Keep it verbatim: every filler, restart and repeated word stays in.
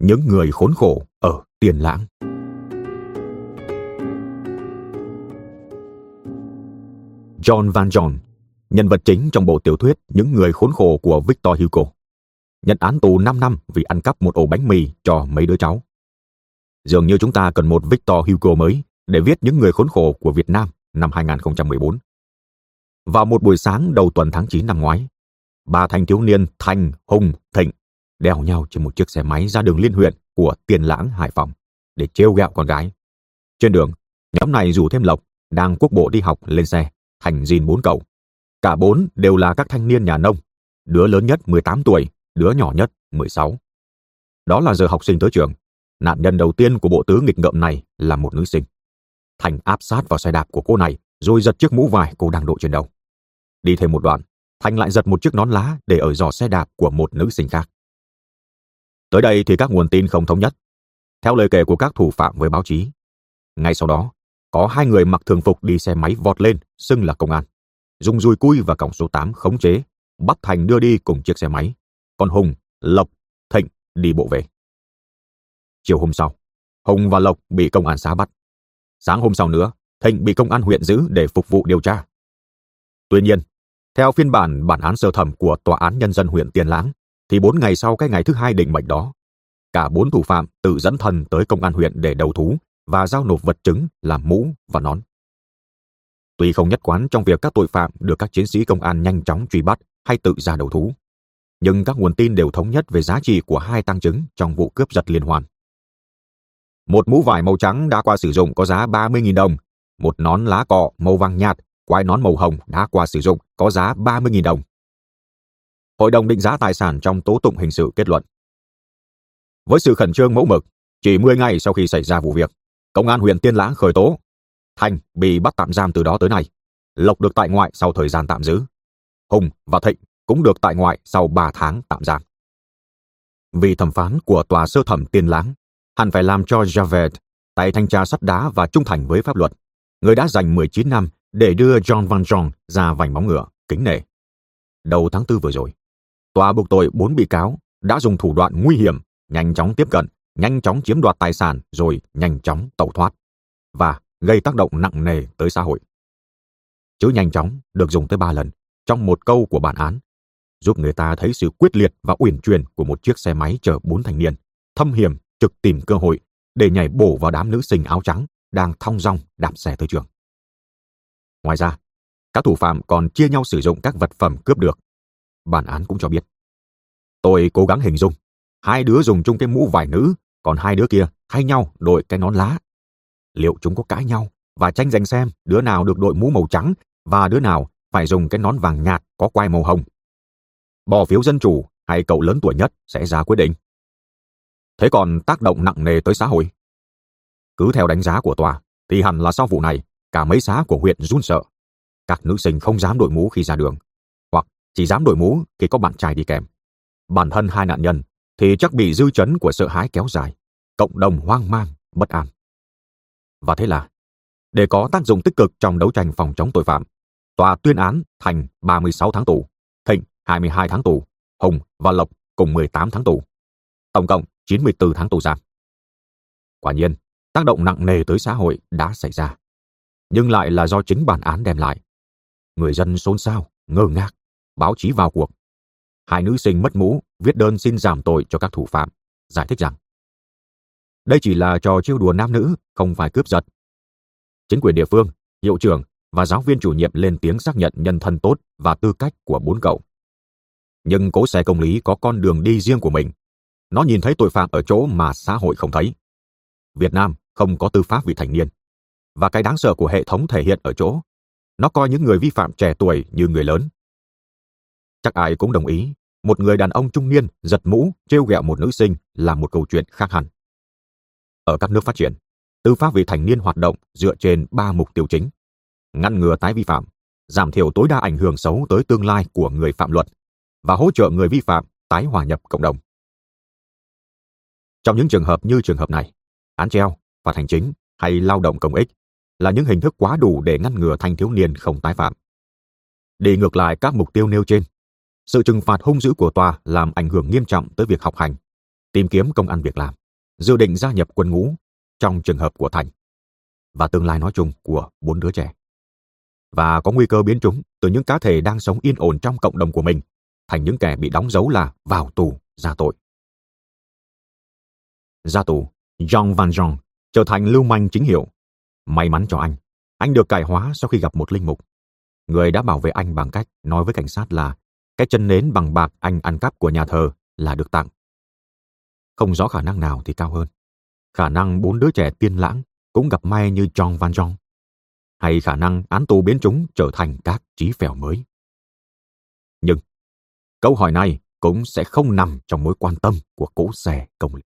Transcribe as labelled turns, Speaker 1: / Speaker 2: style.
Speaker 1: Những người khốn khổ ở Tiền Lãng. John Valjean, nhân vật chính trong bộ tiểu thuyết Những người khốn khổ của Victor Hugo, nhận án tù năm năm vì ăn cắp một ổ bánh mì cho mấy đứa cháu. Dường như chúng ta cần một Victor Hugo mới để viết Những người khốn khổ của Việt Nam năm hai không một bốn. Vào một buổi sáng đầu tuần tháng chín năm ngoái, ba thanh thiếu niên Thanh, Hùng, Thịnh đèo nhau trên một chiếc xe máy ra đường liên huyện của Tiền Lãng, Hải Phòng để trêu ghẹo con gái. Trên đường, nhóm này rủ thêm Lộc đang quốc bộ đi học lên xe, thành dìn bốn cậu. Cả bốn đều là các thanh niên nhà nông, đứa lớn nhất mười tám tuổi, đứa nhỏ nhất mười sáu. Đó là giờ học sinh tới trường. Nạn nhân đầu tiên của bộ tứ nghịch ngợm này là một nữ sinh. Thành áp sát vào xe đạp của cô này rồi giật chiếc mũ vải cô đang đội trên đầu. Đi thêm một đoạn, Thành lại giật một chiếc nón lá để ở giỏ xe đạp của một nữ sinh khác. Tới đây thì các nguồn tin không thống nhất. Theo lời kể của các thủ phạm với báo chí, ngay sau đó, có hai người mặc thường phục đi xe máy vọt lên, xưng là công an, dùng dùi cui và còng số tám khống chế, bắt Thành đưa đi cùng chiếc xe máy, còn Hùng, Lộc, Thịnh đi bộ về. Chiều hôm sau, Hùng và Lộc bị công an xã bắt. Sáng hôm sau nữa, Thịnh bị công an huyện giữ để phục vụ điều tra. Tuy nhiên, theo phiên bản bản án sơ thẩm của Tòa án Nhân dân huyện Tiền Lãng, thì bốn ngày sau cái ngày thứ hai định mệnh đó, cả bốn thủ phạm tự dẫn thân tới công an huyện để đầu thú và giao nộp vật chứng là mũ và nón. Tuy không nhất quán trong việc các tội phạm được các chiến sĩ công an nhanh chóng truy bắt hay tự ra đầu thú, nhưng các nguồn tin đều thống nhất về giá trị của hai tang chứng trong vụ cướp giật liên hoàn. Một mũ vải màu trắng đã qua sử dụng có giá ba mươi nghìn đồng, một nón lá cọ màu vàng nhạt, quai nón màu hồng đã qua sử dụng có giá ba mươi nghìn đồng. Hội đồng định giá tài sản trong tố tụng hình sự kết luận. Với sự khẩn trương mẫu mực, chỉ mười ngày sau khi xảy ra vụ việc, công an huyện Tiên Lãng khởi tố. Thành bị bắt tạm giam từ đó tới nay. Lộc được tại ngoại sau thời gian tạm giữ. Hùng và Thịnh cũng được tại ngoại sau ba tháng tạm giam. Vì thẩm phán của tòa sơ thẩm Tiên Lãng hẳn phải làm cho Javert, tay thanh tra sắt đá và trung thành với pháp luật, người đã dành mười chín năm để đưa John Valjean ra vành móng ngựa, kính nể. Đầu tháng tư vừa rồi, tòa buộc tội bốn bị cáo đã dùng thủ đoạn nguy hiểm, nhanh chóng tiếp cận, nhanh chóng chiếm đoạt tài sản rồi nhanh chóng tẩu thoát và gây tác động nặng nề tới xã hội. Chữ nhanh chóng được dùng tới ba lần trong một câu của bản án, giúp người ta thấy sự quyết liệt và uyển chuyển của một chiếc xe máy chở bốn thanh niên, thâm hiểm trực tìm cơ hội để nhảy bổ vào đám nữ sinh áo trắng đang thong dong đạp xe tới trường. Ngoài ra, các thủ phạm còn chia nhau sử dụng các vật phẩm cướp được. Bản án cũng cho biết. Tôi cố gắng hình dung, hai đứa dùng chung cái mũ vải nữ, còn hai đứa kia thay nhau đội cái nón lá. Liệu chúng có cãi nhau và tranh giành xem đứa nào được đội mũ màu trắng và đứa nào phải dùng cái nón vàng nhạt có quai màu hồng? Bỏ phiếu dân chủ hay cậu lớn tuổi nhất sẽ ra quyết định. Thế còn tác động nặng nề tới xã hội? Cứ theo đánh giá của tòa, thì hẳn là sau vụ này, cả mấy xã của huyện run sợ. Các nữ sinh không dám đội mũ khi ra đường, hoặc chỉ dám đội mũ khi có bạn trai đi kèm. Bản thân hai nạn nhân thì chắc bị dư chấn của sợ hãi kéo dài, cộng đồng hoang mang, bất an. Và thế là, để có tác dụng tích cực trong đấu tranh phòng chống tội phạm, tòa tuyên án Thành ba mươi sáu tháng tù, Thịnh hai mươi hai tháng tù, Hùng và Lộc cùng mười tám tháng tù. Tổng cộng chín mươi tư tháng tù giam. Quả nhiên, tác động nặng nề tới xã hội đã xảy ra, nhưng lại là do chính bản án đem lại. Người dân xôn xao, ngơ ngác, báo chí vào cuộc. Hai nữ sinh mất mũ viết đơn xin giảm tội cho các thủ phạm, giải thích rằng đây chỉ là trò trêu đùa nam nữ, không phải cướp giật. Chính quyền địa phương, hiệu trưởng và giáo viên chủ nhiệm lên tiếng xác nhận nhân thân tốt và tư cách của bốn cậu. Nhưng cỗ xe công lý có con đường đi riêng của mình. Nó nhìn thấy tội phạm ở chỗ mà xã hội không thấy. Việt Nam không có tư pháp vị thành niên. Và cái đáng sợ của hệ thống thể hiện ở chỗ, nó coi những người vi phạm trẻ tuổi như người lớn. Chắc ai cũng đồng ý, một người đàn ông trung niên giật mũ trêu ghẹo một nữ sinh là một câu chuyện khác hẳn. Ở các nước phát triển, tư pháp vị thành niên hoạt động dựa trên ba mục tiêu chính: ngăn ngừa tái vi phạm, giảm thiểu tối đa ảnh hưởng xấu tới tương lai của người phạm luật và hỗ trợ người vi phạm tái hòa nhập cộng đồng. Trong những trường hợp như trường hợp này, án treo, phạt hành chính hay lao động công ích là những hình thức quá đủ để ngăn ngừa thanh thiếu niên không tái phạm. Đi ngược lại các mục tiêu nêu trên, sự trừng phạt hung dữ của tòa làm ảnh hưởng nghiêm trọng tới việc học hành, tìm kiếm công ăn việc làm, dự định gia nhập quân ngũ trong trường hợp của Thành, và tương lai nói chung của bốn đứa trẻ. Và có nguy cơ biến chúng từ những cá thể đang sống yên ổn trong cộng đồng của mình thành những kẻ bị đóng dấu là vào tù ra tội. Ra tù, Jean Valjean trở thành lưu manh chính hiệu. May mắn cho anh, anh được cải hóa sau khi gặp một linh mục. Người đã bảo vệ anh bằng cách nói với cảnh sát là cái chân nến bằng bạc anh ăn cắp của nhà thờ là được tặng. Không rõ khả năng nào thì cao hơn. Khả năng bốn đứa trẻ tiên lãng cũng gặp may như Jean Valjean, hay khả năng án tù biến chúng trở thành các trí phèo mới. Nhưng câu hỏi này cũng sẽ không nằm trong mối quan tâm của cỗ xe công lý.